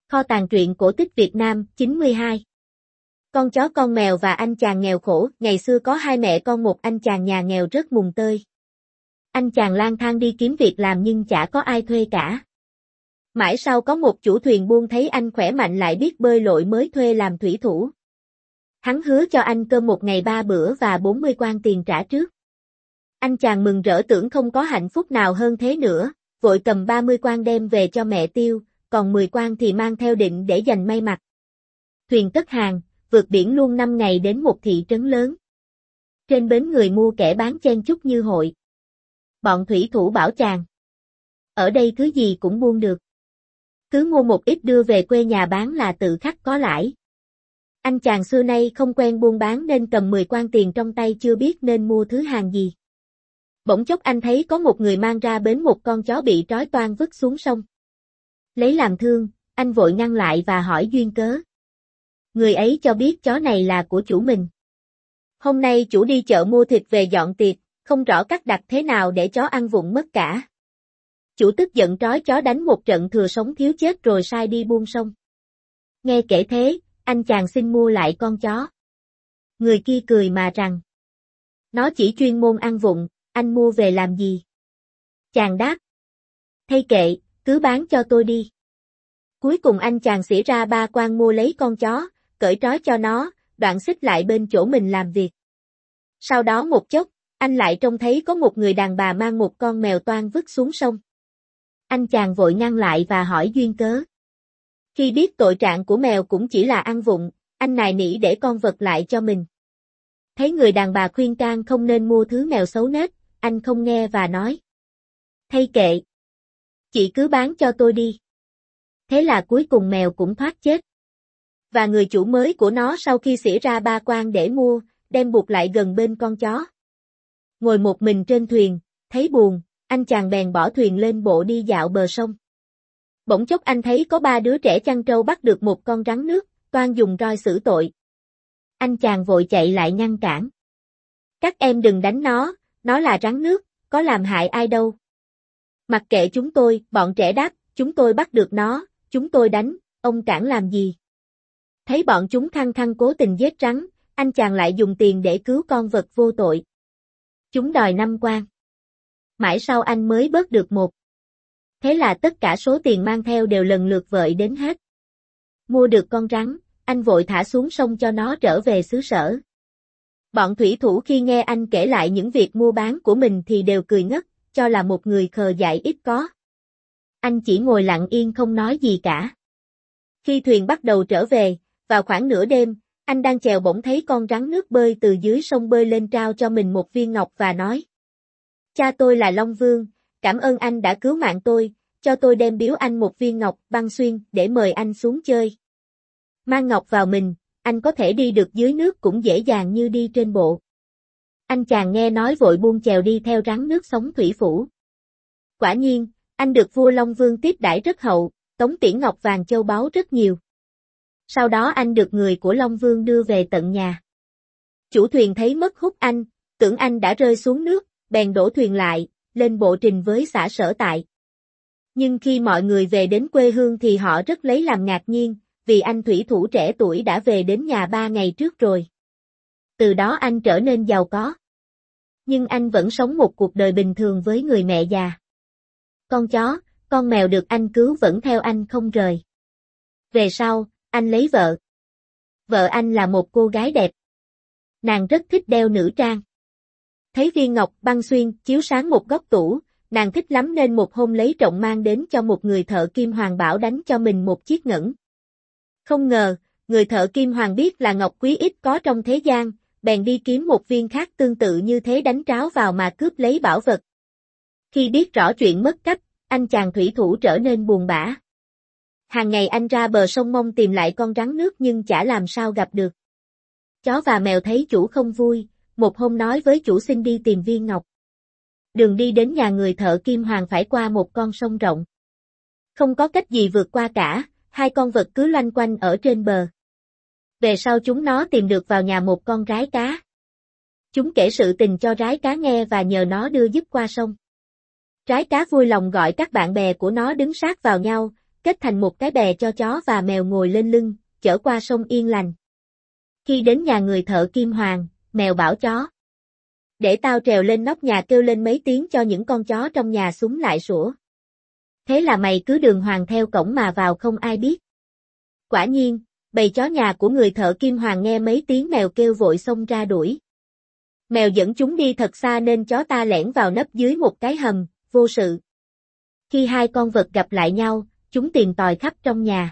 Kho tàng truyện cổ tích Việt Nam, 92. Con chó con mèo và anh chàng nghèo khổ. Ngày xưa có hai mẹ con một anh chàng nhà nghèo rất mùng tơi. Anh chàng lang thang đi kiếm việc làm nhưng chả có ai thuê cả. Mãi sau có một chủ thuyền buôn thấy anh khỏe mạnh lại biết bơi lội mới thuê làm thủy thủ. Hắn hứa cho anh cơm một ngày 3 bữa và 40 quan tiền trả trước. Anh chàng mừng rỡ tưởng không có hạnh phúc nào hơn thế nữa, vội cầm 30 quan đem về cho mẹ tiêu, còn 10 quan thì mang theo định để dành may mặc. Thuyền cất hàng, vượt biển luôn 5 ngày đến một thị trấn lớn. Trên bến người mua kẻ bán chen chúc như hội. Bọn thủy thủ bảo chàng: ở đây thứ gì cũng buôn được. Cứ mua một ít đưa về quê nhà bán là tự khắc có lãi. Anh chàng xưa nay không quen buôn bán nên cầm 10 quan tiền trong tay chưa biết nên mua thứ hàng gì. Bỗng chốc anh thấy có một người mang ra bến một con chó bị trói toang vứt xuống sông. Lấy làm thương, anh vội ngăn lại và hỏi duyên cớ. Người ấy cho biết chó này là của chủ mình. Hôm nay chủ đi chợ mua thịt về dọn tiệc, không rõ cắt đặt thế nào để chó ăn vụng mất cả. Chủ tức giận trói chó đánh một trận thừa sống thiếu chết rồi sai đi buôn sông. Nghe kể thế, anh chàng xin mua lại con chó. Người kia cười mà rằng: nó chỉ chuyên môn ăn vụng, anh mua về làm gì? Chàng đáp: thay kệ, cứ bán cho tôi đi. Cuối cùng anh chàng xỉ ra 3 quan mua lấy con chó, cởi trói cho nó, đoạn xích lại bên chỗ mình làm việc. Sau đó một chốc, anh lại trông thấy có một người đàn bà mang một con mèo toan vứt xuống sông. Anh chàng vội ngăn lại và hỏi duyên cớ. Khi biết tội trạng của mèo cũng chỉ là ăn vụng, anh nài nỉ để con vật lại cho mình. Thấy người đàn bà khuyên can không nên mua thứ mèo xấu nết, anh không nghe và nói: thay kệ, chị cứ bán cho tôi đi. Thế là cuối cùng mèo cũng thoát chết. Và người chủ mới của nó sau khi xỉ ra 3 quan để mua, đem buộc lại gần bên con chó. Ngồi một mình trên thuyền, thấy buồn, anh chàng bèn bỏ thuyền lên bộ đi dạo bờ sông. Bỗng chốc anh thấy có 3 đứa trẻ chăn trâu bắt được một con rắn nước, toan dùng roi xử tội. Anh chàng vội chạy lại ngăn cản. Các em đừng đánh nó là rắn nước, có làm hại ai đâu. Mặc kệ chúng tôi, bọn trẻ đáp, chúng tôi bắt được nó, chúng tôi đánh, ông cản làm gì? Thấy bọn chúng khăng khăng cố tình giết rắn, anh chàng lại dùng tiền để cứu con vật vô tội. Chúng đòi 5 quan. Mãi sau anh mới bớt được 1. Thế là tất cả số tiền mang theo đều lần lượt vợi đến hết. Mua được con rắn, anh vội thả xuống sông cho nó trở về xứ sở. Bọn thủy thủ khi nghe anh kể lại những việc mua bán của mình thì đều cười ngất, cho là một người khờ dại ít có. Anh chỉ ngồi lặng yên không nói gì cả. Khi thuyền bắt đầu trở về, vào khoảng nửa đêm, anh đang chèo bỗng thấy con rắn nước bơi từ dưới sông bơi lên trao cho mình một viên ngọc và nói: cha tôi là Long Vương, cảm ơn anh đã cứu mạng tôi, cho tôi đem biếu anh một viên ngọc băng xuyên để mời anh xuống chơi. Mang ngọc vào mình, anh có thể đi được dưới nước cũng dễ dàng như đi trên bộ. Anh chàng nghe nói vội buông chèo đi theo rắn nước sống thủy phủ. Quả nhiên, anh được vua Long Vương tiếp đãi rất hậu, tống tiễn ngọc vàng châu báu rất nhiều. Sau đó anh được người của Long Vương đưa về tận nhà. Chủ thuyền thấy mất hút anh, tưởng anh đã rơi xuống nước, bèn đổ thuyền lại, lên bộ trình với xã sở tại. Nhưng khi mọi người về đến quê hương thì họ rất lấy làm ngạc nhiên, vì anh thủy thủ trẻ tuổi đã về đến nhà 3 ngày trước rồi. Từ đó anh trở nên giàu có. Nhưng anh vẫn sống một cuộc đời bình thường với người mẹ già. Con chó, con mèo được anh cứu vẫn theo anh không rời. Về sau, anh lấy vợ. Vợ anh là một cô gái đẹp. Nàng rất thích đeo nữ trang. Thấy viên ngọc băng xuyên chiếu sáng một góc tủ, nàng thích lắm nên một hôm lấy trộm mang đến cho một người thợ kim hoàng bảo đánh cho mình một chiếc ngẫu. Không ngờ, người thợ kim hoàng biết là ngọc quý ít có trong thế gian, bèn đi kiếm một viên khác tương tự như thế đánh tráo vào mà cướp lấy bảo vật. Khi biết rõ chuyện mất cắp, anh chàng thủy thủ trở nên buồn bã. Hàng ngày anh ra bờ sông mong tìm lại con rắn nước nhưng chả làm sao gặp được. Chó và mèo thấy chủ không vui, một hôm nói với chủ xin đi tìm viên ngọc. Đường đi đến nhà người thợ kim hoàng phải qua một con sông rộng. Không có cách gì vượt qua cả, hai con vật cứ loanh quanh ở trên bờ. Về sau chúng nó tìm được vào nhà một con rái cá. Chúng kể sự tình cho rái cá nghe và nhờ nó đưa giúp qua sông. Rái cá vui lòng gọi các bạn bè của nó đứng sát vào nhau, kết thành một cái bè cho chó và mèo ngồi lên lưng, chở qua sông yên lành. Khi đến nhà người thợ kim hoàng, mèo bảo chó: để tao trèo lên nóc nhà kêu lên mấy tiếng cho những con chó trong nhà súng lại sủa. Thế là mày cứ đường hoàng theo cổng mà vào không ai biết. Quả nhiên, bầy chó nhà của người thợ kim hoàng nghe mấy tiếng mèo kêu vội xông ra đuổi. Mèo dẫn chúng đi thật xa nên chó ta lẻn vào nấp dưới một cái hầm, vô sự. Khi hai con vật gặp lại nhau, chúng tìm tòi khắp trong nhà.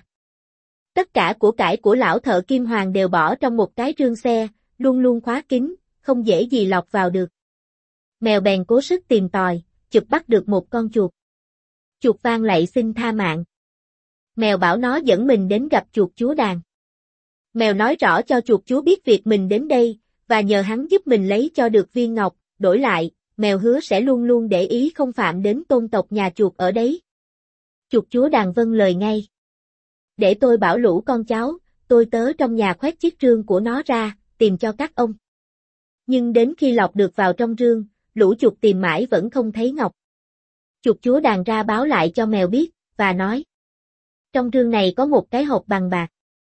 Tất cả của cải của lão thợ kim hoàng đều bỏ trong một cái rương xe, luôn luôn khóa kín, không dễ gì lọt vào được. Mèo bèn cố sức tìm tòi, chụp bắt được một con chuột. Chuột vang lạy xin tha mạng. Mèo bảo nó dẫn mình đến gặp chuột chúa đàn. Mèo nói rõ cho chuột chúa biết việc mình đến đây, và nhờ hắn giúp mình lấy cho được viên ngọc, đổi lại, mèo hứa sẽ luôn luôn để ý không phạm đến tôn tộc nhà chuột ở đấy. Chuột chúa đàn vâng lời ngay. Để tôi bảo lũ con cháu, tôi tớ trong nhà khoét chiếc rương của nó ra, tìm cho các ông. Nhưng đến khi lọc được vào trong rương, lũ chuột tìm mãi vẫn không thấy ngọc. Chuột chúa đàn ra báo lại cho mèo biết, và nói: trong rương này có một cái hộp bằng bạc.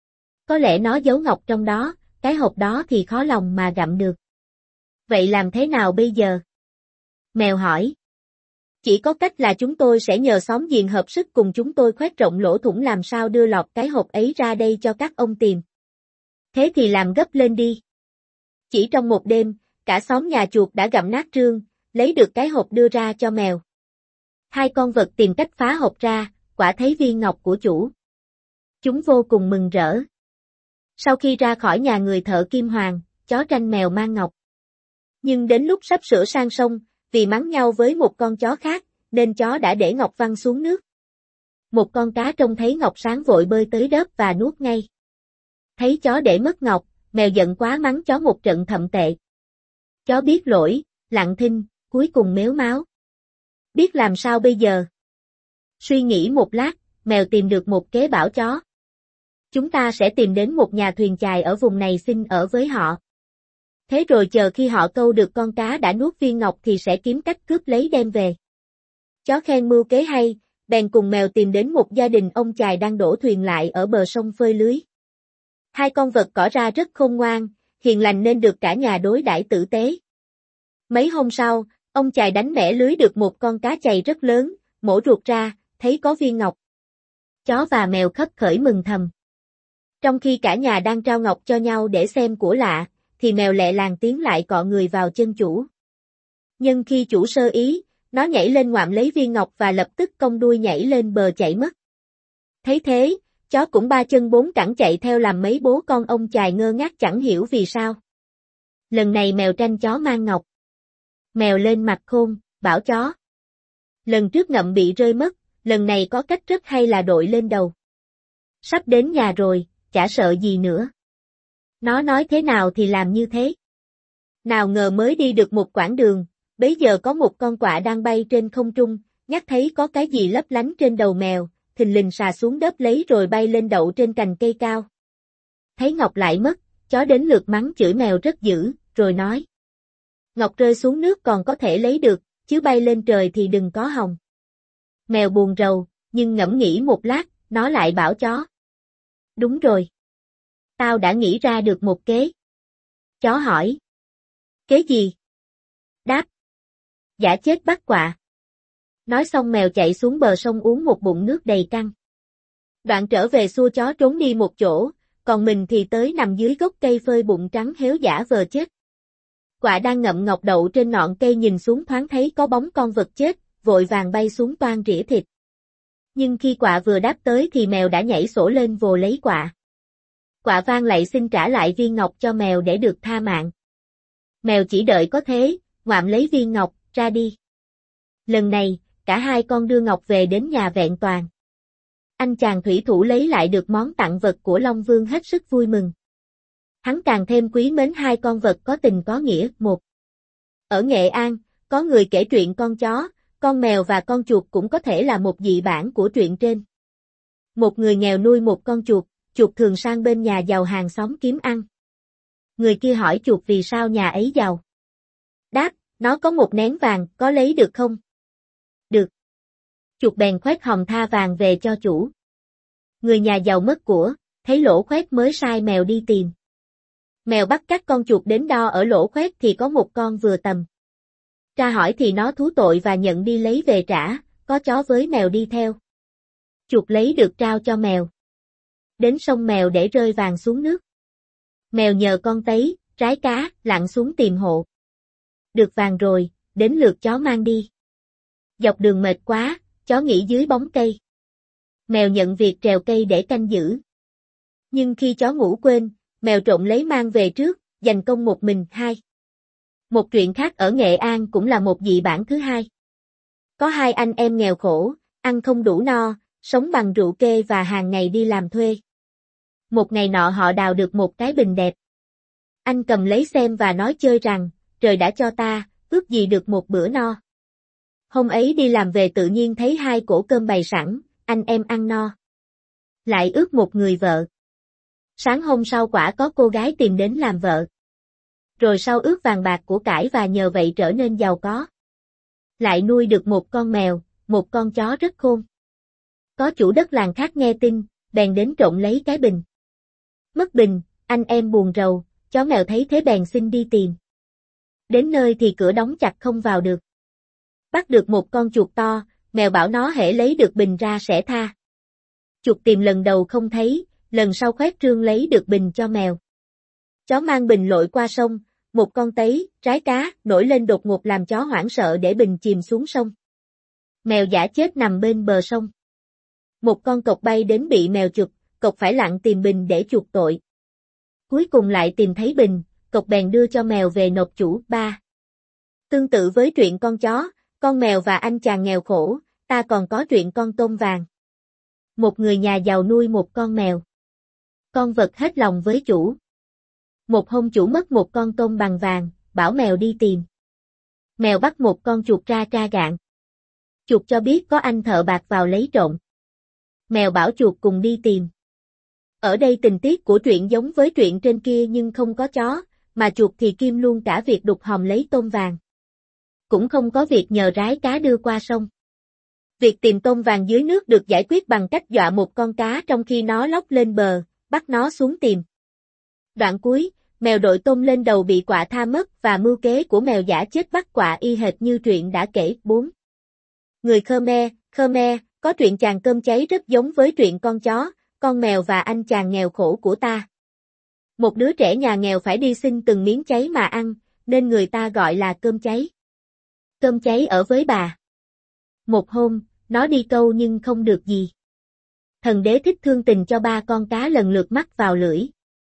Có lẽ nó giấu ngọc trong đó, cái hộp đó thì khó lòng mà gặm được. Vậy làm thế nào bây giờ? Mèo hỏi. Chỉ có cách là chúng tôi sẽ nhờ xóm giềng hợp sức cùng chúng tôi khoét rộng lỗ thủng làm sao đưa lọt cái hộp ấy ra đây cho các ông tìm. Thế thì làm gấp lên đi. Chỉ trong một đêm, cả xóm nhà chuột đã gặm nát rương, lấy được cái hộp đưa ra cho mèo. Hai con vật tìm cách phá hộp ra, quả thấy viên ngọc của chủ. Chúng vô cùng mừng rỡ. Sau khi ra khỏi nhà người thợ kim hoàng, chó tranh mèo mang ngọc. Nhưng đến lúc sắp sửa sang sông, vì mắng nhau với một con chó khác, nên chó đã để ngọc văng xuống nước. Một con cá trông thấy ngọc sáng vội bơi tới đớp và nuốt ngay. Thấy chó để mất ngọc, mèo giận quá mắng chó một trận thậm tệ. Chó biết lỗi, lặng thinh, cuối cùng mếu máo. Biết làm sao bây giờ? Suy nghĩ một lát, mèo tìm được một kế bảo chó. Chúng ta sẽ tìm đến một nhà thuyền chài ở vùng này xin ở với họ. Thế rồi chờ khi họ câu được con cá đã nuốt viên ngọc thì sẽ kiếm cách cướp lấy đem về. Chó khen mưu kế hay, bèn cùng mèo tìm đến một gia đình ông chài đang đổ thuyền lại ở bờ sông phơi lưới. Hai con vật tỏ ra rất khôn ngoan, hiền lành nên được cả nhà đối đãi tử tế. Mấy hôm sau, ông chài đánh bẻ lưới được một con cá chày rất lớn, mổ ruột ra, thấy có viên ngọc. Chó và mèo khấp khởi mừng thầm. Trong khi cả nhà đang trao ngọc cho nhau để xem của lạ, thì mèo lẹ làng tiến lại cọ người vào chân chủ. Nhưng khi chủ sơ ý, nó nhảy lên ngoạm lấy viên ngọc và lập tức cong đuôi nhảy lên bờ chạy mất. Thấy thế, chó cũng ba chân bốn cẳng chạy theo làm mấy bố con ông chài ngơ ngác chẳng hiểu vì sao. Lần này mèo tranh chó mang ngọc. Mèo lên mặt khôn, bảo chó. Lần trước ngậm bị rơi mất, lần này có cách rất hay là đội lên đầu. Sắp đến nhà rồi, chả sợ gì nữa. Nó nói thế nào thì làm như thế. Nào ngờ mới đi được một quãng đường, bấy giờ có một con quạ đang bay trên không trung, nhắc thấy có cái gì lấp lánh trên đầu mèo, thình lình xà xuống đớp lấy rồi bay lên đậu trên cành cây cao. Thấy ngọc lại mất, chó đến lượt mắng chửi mèo rất dữ, rồi nói. Ngọc rơi xuống nước còn có thể lấy được, chứ bay lên trời thì đừng có hòng. Mèo buồn rầu, nhưng ngẫm nghĩ một lát, nó lại bảo chó. Đúng rồi. Tao đã nghĩ ra được một kế. Chó hỏi. Kế gì? Đáp. Giả chết bắt quạ. Nói xong mèo chạy xuống bờ sông uống một bụng nước đầy căng. Đoạn trở về xua chó trốn đi một chỗ, còn mình thì tới nằm dưới gốc cây phơi bụng trắng héo giả vờ chết. Quạ đang ngậm ngọc đậu trên ngọn cây nhìn xuống thoáng thấy có bóng con vật chết, vội vàng bay xuống toan rỉa thịt. Nhưng khi quạ vừa đáp tới thì mèo đã nhảy sổ lên vồ lấy quạ. Quạ vang lạy xin trả lại viên ngọc cho mèo để được tha mạng. Mèo chỉ đợi có thế, ngoạm lấy viên ngọc, ra đi. Lần này, cả hai con đưa ngọc về đến nhà vẹn toàn. Anh chàng thủy thủ lấy lại được món tặng vật của Long Vương hết sức vui mừng. Hắn càng thêm quý mến hai con vật có tình có nghĩa. Một. Ở Nghệ An, có người kể truyện con chó, con mèo và con chuột cũng có thể là một dị bản của truyện trên. Một người nghèo nuôi một con chuột, chuột thường sang bên nhà giàu hàng xóm kiếm ăn. Người kia hỏi chuột vì sao nhà ấy giàu. Đáp, nó có một nén vàng, có lấy được không? Được. Chuột bèn khoét hòm tha vàng về cho chủ. Người nhà giàu mất của, thấy lỗ khoét mới sai mèo đi tìm. Mèo bắt các con chuột đến đo ở lỗ khoét thì có một con vừa tầm. Tra hỏi thì nó thú tội và nhận đi lấy về trả, có chó với mèo đi theo. Chuột lấy được trao cho mèo. Đến sông mèo để rơi vàng xuống nước. Mèo nhờ con tấy, rái cá, lặn xuống tìm hộ. Được vàng rồi, đến lượt chó mang đi. Dọc đường mệt quá, chó nghỉ dưới bóng cây. Mèo nhận việc trèo cây để canh giữ. Nhưng khi chó ngủ quên, mèo trộm lấy mang về trước, giành công một mình. 2. Một chuyện khác ở Nghệ An cũng là một dị bản thứ hai. Có hai anh em nghèo khổ, ăn không đủ no, sống bằng rượu kê và hàng ngày đi làm thuê. Một ngày nọ họ đào được một cái bình đẹp. Anh cầm lấy xem và nói chơi rằng, trời đã cho ta, ước gì được một bữa no. Hôm ấy đi làm về tự nhiên thấy hai cỗ cơm bày sẵn, anh em ăn no. Lại ước một người vợ. Sáng hôm sau quả có cô gái tìm đến làm vợ. Rồi sau ước vàng bạc của cải và nhờ vậy trở nên giàu có. Lại nuôi được một con mèo, một con chó rất khôn. Có chủ đất làng khác nghe tin, bèn đến trộm lấy cái bình. Mất bình, anh em buồn rầu, chó mèo thấy thế bèn xin đi tìm. Đến nơi thì cửa đóng chặt không vào được. Bắt được một con chuột to, mèo bảo nó hễ lấy được bình ra sẽ tha. Chuột tìm lần đầu không thấy, lần sau khoét trương lấy được bình cho mèo. Chó mang bình lội qua sông, một con tấy, rái cá, nổi lên đột ngột làm chó hoảng sợ để bình chìm xuống sông. Mèo dã chết nằm bên bờ sông. Một con cọp bay đến bị mèo chụp, cọp phải lặn tìm bình để chuộc tội. Cuối cùng lại tìm thấy bình, cọp bèn đưa cho mèo về nộp chủ. 3. Tương tự với chuyện con chó, con mèo và anh chàng nghèo khổ, ta còn có chuyện con tôm vàng. Một người nhà giàu nuôi một con mèo. Con vật hết lòng với chủ. Một hôm chủ mất một con tôm bằng vàng, bảo mèo đi tìm. Mèo bắt một con chuột ra tra gạn. Chuột cho biết có anh thợ bạc vào lấy trộm. Mèo bảo chuột cùng đi tìm. Ở đây tình tiết của truyện giống với truyện trên kia nhưng không có chó, mà chuột thì kiêm luôn cả việc đục hòm lấy tôm vàng. Cũng không có việc nhờ rái cá đưa qua sông. Việc tìm tôm vàng dưới nước được giải quyết bằng cách dọa một con cá trong khi nó lóc lên bờ, bắt nó xuống tìm. Đoạn cuối, mèo đội tôm lên đầu bị quạ tha mất và mưu kế của mèo dã chết bắt quạ y hệt như truyện đã kể. 4. Người Khmer, có truyện chàng cơm cháy rất giống với truyện con chó, con mèo và anh chàng nghèo khổ của ta. Một đứa trẻ nhà nghèo phải đi xin từng miếng cháy mà ăn, nên người ta gọi là cơm cháy. Cơm cháy ở với bà. Một hôm, nó đi câu nhưng không được gì. Thần đế thích thương tình cho ba con cá lần lượt mắc vào lưỡi.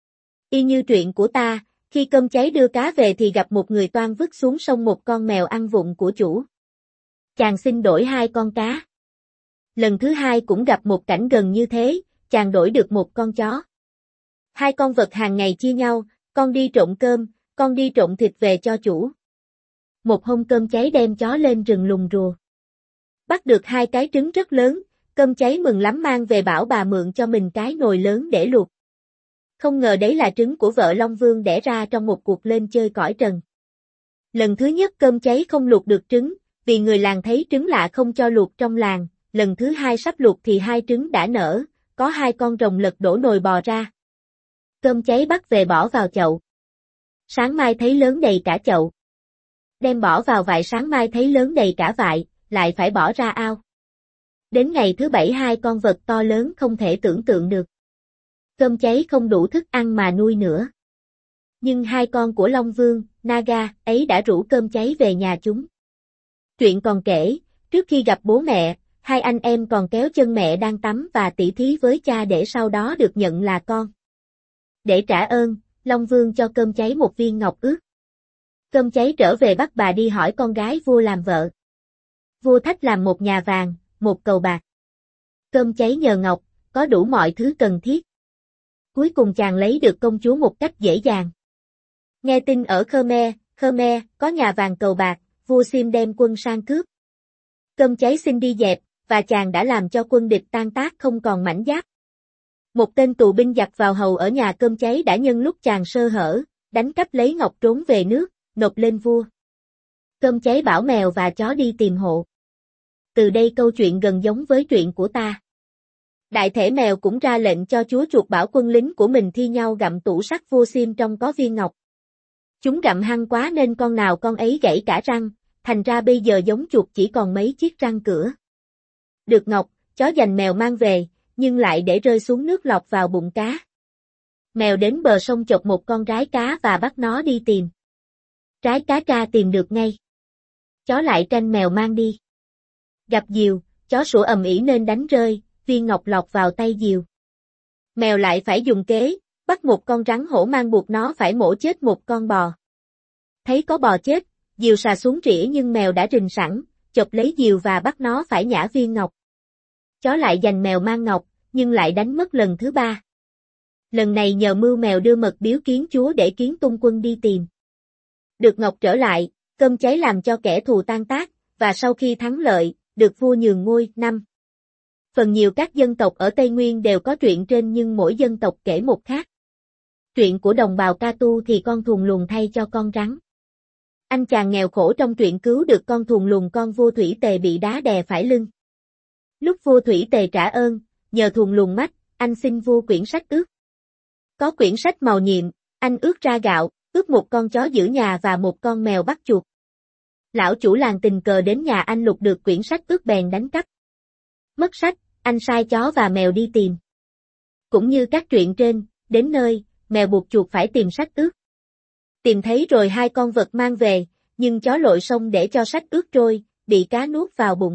Y như truyện của ta, khi cơm cháy đưa cá về thì gặp một người toan vứt xuống sông một con mèo ăn vụng của chủ. Chàng xin đổi hai con cá. Lần thứ hai cũng gặp một cảnh gần như thế, chàng đổi được một con chó. Hai con vật hàng ngày chia nhau, con đi trộm cơm, con đi trộm thịt về cho chủ. Một hôm cơm cháy đem chó lên rừng lùng rùa. Bắt được hai cái trứng rất lớn, cơm cháy mừng lắm mang về bảo bà mượn cho mình cái nồi lớn để luộc. Không ngờ đấy là trứng của vợ Long Vương đẻ ra trong một cuộc lên chơi cõi trần. Lần thứ nhất cơm cháy không luộc được trứng, vì người làng thấy trứng lạ không cho luộc trong làng, lần thứ hai sắp luộc thì hai trứng đã nở, có hai con rồng lật đổ nồi bò ra. Cơm cháy bắt về bỏ vào chậu. Sáng mai thấy lớn đầy cả chậu. Đem bỏ vào vại sáng mai thấy lớn đầy cả vại, lại phải bỏ ra ao. Đến ngày thứ 7 hai con vật to lớn không thể tưởng tượng được. Cơm cháy không đủ thức ăn mà nuôi nữa. Nhưng hai con của Long Vương, Naga, ấy đã rủ cơm cháy về nhà chúng. Chuyện còn kể, trước khi gặp bố mẹ, hai anh em còn kéo chân mẹ đang tắm và tỉ thí với cha để sau đó được nhận là con. Để trả ơn, Long Vương cho cơm cháy một viên ngọc ước. Cơm cháy trở về bắt bà đi hỏi con gái vua làm vợ. Vua thách làm một nhà vàng, một cầu bạc. Cơm cháy nhờ ngọc, có đủ mọi thứ cần thiết. Cuối cùng chàng lấy được công chúa một cách dễ dàng. Nghe tin ở Khmer, có nhà vàng cầu bạc, vua Sim đem quân sang cướp. Cơm cháy xin đi dẹp, và chàng đã làm cho quân địch tan tác không còn mảnh giáp. Một tên tù binh giặc vào hầu ở nhà cơm cháy đã nhân lúc chàng sơ hở, đánh cắp lấy ngọc trốn về nước, nộp lên vua. Cơm cháy bảo mèo và chó đi tìm hộ. Từ đây câu chuyện gần giống với chuyện của ta. Đại thể mèo cũng ra lệnh cho chúa chuột bảo quân lính của mình thi nhau gặm tủ sắt vua xiêm trong có viên ngọc. Chúng gặm hăng quá nên con nào con ấy gãy cả răng, thành ra bây giờ giống chuột chỉ còn mấy chiếc răng cửa. Được ngọc, chó giành mèo mang về, nhưng lại để rơi xuống nước lọt vào bụng cá. Mèo đến bờ sông chộp một con rái cá và bắt nó đi tìm. Rái cá tra tìm được ngay. Chó lại tranh mèo mang đi. Gặp diều, chó sủa ầm ĩ nên đánh rơi, viên ngọc lọt vào tay diều. Mèo lại phải dùng kế, bắt một con rắn hổ mang buộc nó phải mổ chết một con bò. Thấy có bò chết, diều xà xuống rỉa nhưng mèo đã rình sẵn, chộp lấy diều và bắt nó phải nhả viên ngọc. Chó lại giành mèo mang ngọc, nhưng lại đánh mất lần thứ ba. Lần này nhờ mưu mèo đưa mật biếu kiến chúa để kiến tung quân đi tìm. Được ngọc trở lại, cơm cháy làm cho kẻ thù tan tác, và sau khi thắng lợi, được vua nhường ngôi. 5. Phần nhiều các dân tộc ở Tây Nguyên đều có truyện trên nhưng mỗi dân tộc kể một khác. Truyện của đồng bào Ca Tu thì con thuồng luồng thay cho con rắn. Anh chàng nghèo khổ trong truyện cứu được con thuồng luồng con vua Thủy Tề bị đá đè phải lưng. Lúc vua Thủy Tề trả ơn, nhờ thuồng luồng mách, anh xin vua quyển sách ước. Có quyển sách màu nhiệm, anh ước ra gạo, ước một con chó giữ nhà và một con mèo bắt chuột. Lão chủ làng tình cờ đến nhà anh lục được quyển sách ước bèn đánh cắp. Mất sách, anh sai chó và mèo đi tìm. Cũng như các truyện trên, đến nơi, mèo buộc chuột phải tìm sách ước. Tìm thấy rồi hai con vật mang về, nhưng chó lội sông để cho sách ước trôi, bị cá nuốt vào bụng.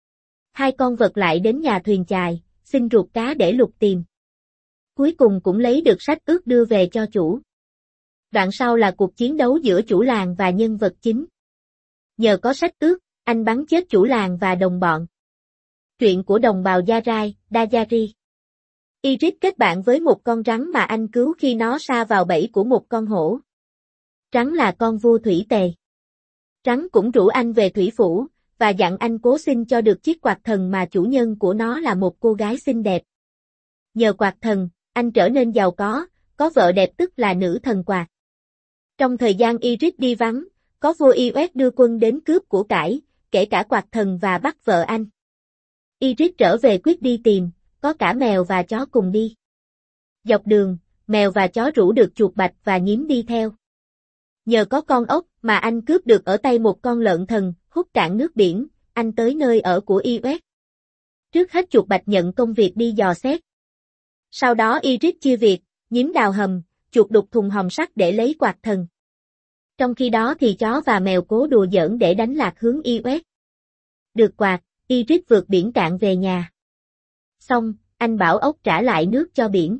Hai con vật lại đến nhà thuyền chài, xin ruột cá để lục tìm. Cuối cùng cũng lấy được sách ước đưa về cho chủ. Đoạn sau là cuộc chiến đấu giữa chủ làng và nhân vật chính. Nhờ có sách ước, anh bắn chết chủ làng và đồng bọn. Truyện của đồng bào Gia Rai, Dajari. Iris kết bạn với một con rắn mà anh cứu khi nó sa vào bẫy của một con hổ. Rắn là con vua Thủy Tề. Rắn cũng rủ anh về thủy phủ, và dặn anh cố xin cho được chiếc quạt thần mà chủ nhân của nó là một cô gái xinh đẹp. Nhờ quạt thần, anh trở nên giàu có vợ đẹp tức là nữ thần quạt. Trong thời gian Iris đi vắng, có vua Iuet đưa quân đến cướp của cải, kể cả quạt thần và bắt vợ anh. Iris trở về quyết đi tìm, có cả mèo và chó cùng đi. Dọc đường, mèo và chó rủ được chuột bạch và nhím đi theo. Nhờ có con ốc mà anh cướp được ở tay một con lợn thần, hút cạn nước biển, anh tới nơi ở của Iuet. Trước hết chuột bạch nhận công việc đi dò xét. Sau đó Iris chia việc, nhím đào hầm, chuột đục thùng hòm sắt để lấy quạt thần. Trong khi đó thì chó và mèo cố đùa giỡn để đánh lạc hướng Iuet. Được quạt, Iris vượt biển cạn về nhà. Xong, anh bảo ốc trả lại nước cho biển.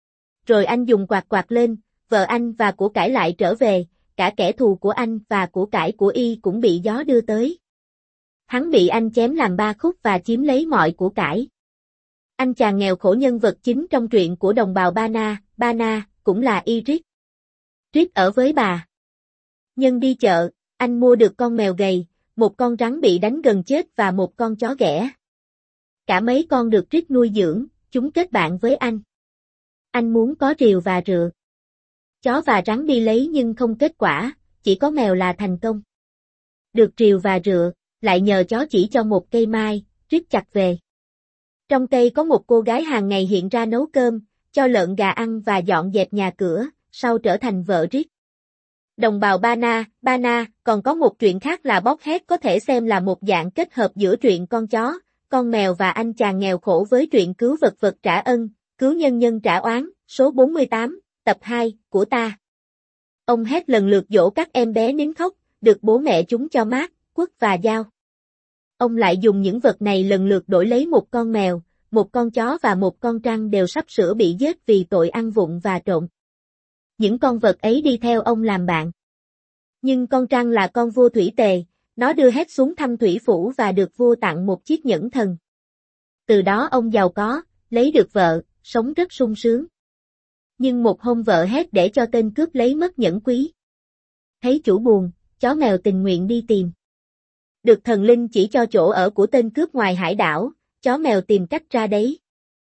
Rồi anh dùng quạt quạt lên, vợ anh và của cải lại trở về, cả kẻ thù của anh và của cải của y cũng bị gió đưa tới. Hắn bị anh chém làm 3 khúc và chiếm lấy mọi của cải. Anh chàng nghèo khổ nhân vật chính trong truyện của đồng bào Bana, cũng là Iris. Iris ở với bà. Nhân đi chợ, anh mua được con mèo gầy, một con rắn bị đánh gần chết và một con chó ghẻ. Cả mấy con được Iris nuôi dưỡng, chúng kết bạn với anh. Anh muốn có rìu và rựa. Chó và rắn đi lấy nhưng không kết quả, chỉ có mèo là thành công. Được rìu và rựa, lại nhờ chó chỉ cho một cây mai, Iris chặt về. Trong cây có một cô gái hàng ngày hiện ra nấu cơm, cho lợn gà ăn và dọn dẹp nhà cửa, sau trở thành vợ Iris. Đồng bào Bana, còn có một truyện khác là Bobhead có thể xem là một dạng kết hợp giữa truyện con chó, con mèo và anh chàng nghèo khổ với truyện cứu vật vật trả ân, cứu nhân nhân trả oán, số 48, tập 2, của ta. Ông Hét lần lượt dỗ các em bé nín khóc, được bố mẹ chúng cho mát, quất và dao. Ông lại dùng những vật này lần lượt đổi lấy một con mèo, một con chó và một con trăng đều sắp sửa bị giết vì tội ăn vụng và trộm. Những con vật ấy đi theo ông làm bạn. Nhưng con trăng là con vua Thủy Tề, nó đưa Hét xuống thăm thủy phủ và được vua tặng một chiếc nhẫn thần. Từ đó ông giàu có, lấy được vợ, sống rất sung sướng. Nhưng một hôm vợ Hét để cho tên cướp lấy mất nhẫn quý. Thấy chủ buồn, chó mèo tình nguyện đi tìm. Được thần linh chỉ cho chỗ ở của tên cướp ngoài hải đảo, chó mèo tìm cách ra đấy.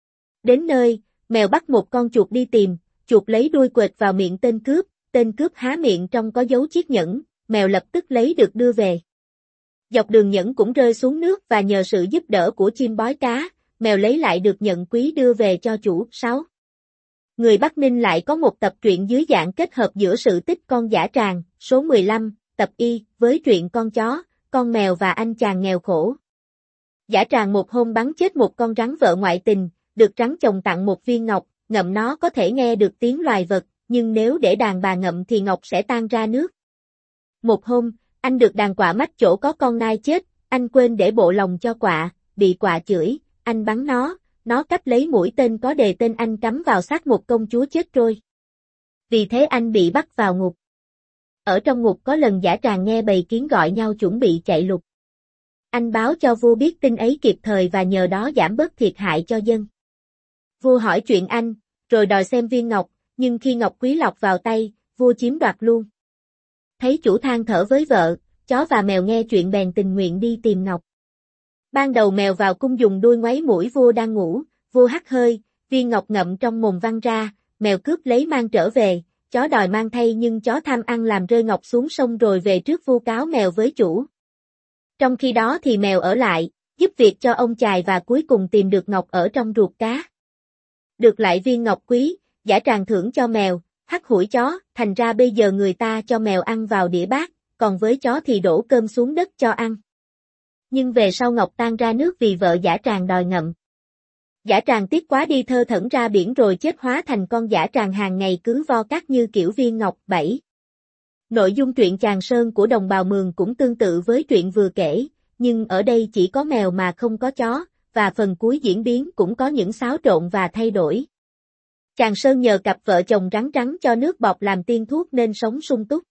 Đến nơi, mèo bắt một con chuột đi tìm, chuột lấy đuôi quệt vào miệng tên cướp há miệng trong có dấu chiếc nhẫn, mèo lập tức lấy được đưa về. Dọc đường nhẫn cũng rơi xuống nước và nhờ sự giúp đỡ của chim bói cá, mèo lấy lại được nhận quý đưa về cho chủ. 6. Người Bắc Ninh lại có một tập truyện dưới dạng kết hợp giữa sự tích con dã tràng, số 15, tập Y, với truyện con chó, con mèo và anh chàng nghèo khổ. Dã tràng một hôm bắn chết một con rắn vợ ngoại tình, được rắn chồng tặng một viên ngọc, ngậm nó có thể nghe được tiếng loài vật, nhưng nếu để đàn bà ngậm thì ngọc sẽ tan ra nước. Một hôm, anh được đàn quạ mách chỗ có con nai chết, anh quên để bộ lòng cho quạ, bị quạ chửi, anh bắn nó cắp lấy mũi tên có đề tên anh cắm vào xác một công chúa chết trôi. Vì thế anh bị bắt vào ngục. Ở trong ngục có lần dã tràng nghe bầy kiến gọi nhau chuẩn bị chạy lục. Anh báo cho vua biết tin ấy kịp thời và nhờ đó giảm bớt thiệt hại cho dân. Vua hỏi chuyện anh, rồi đòi xem viên ngọc, nhưng khi ngọc quý lọc vào tay, vua chiếm đoạt luôn. Thấy chủ than thở với vợ, chó và mèo nghe chuyện bèn tình nguyện đi tìm ngọc. Ban đầu mèo vào cung dùng đuôi ngoáy mũi vua đang ngủ, vua hắt hơi, viên ngọc ngậm trong mồm văng ra, mèo cướp lấy mang trở về, chó đòi mang thay nhưng chó tham ăn làm rơi ngọc xuống sông rồi về trước vua cáo mèo với chủ. Trong khi đó thì mèo ở lại, giúp việc cho ông chài và cuối cùng tìm được ngọc ở trong ruột cá. Được lại viên ngọc quý, dã tràng thưởng cho mèo, hắt hủi chó, thành ra bây giờ người ta cho mèo ăn vào đĩa bát, còn với chó thì đổ cơm xuống đất cho ăn. Nhưng về sau ngọc tan ra nước vì vợ dã tràng đòi ngậm. Dã tràng tiếc quá đi thơ thẩn ra biển rồi chết hóa thành con dã tràng hàng ngày cứ vo cát như kiểu viên ngọc. 7. Nội dung truyện Chàng Sơn của đồng bào Mường cũng tương tự với truyện vừa kể, nhưng ở đây chỉ có mèo mà không có chó, và phần cuối diễn biến cũng có những xáo trộn và thay đổi. Chàng Sơn nhờ cặp vợ chồng rắn trắng cho nước bọt làm tiên thuốc nên sống sung túc.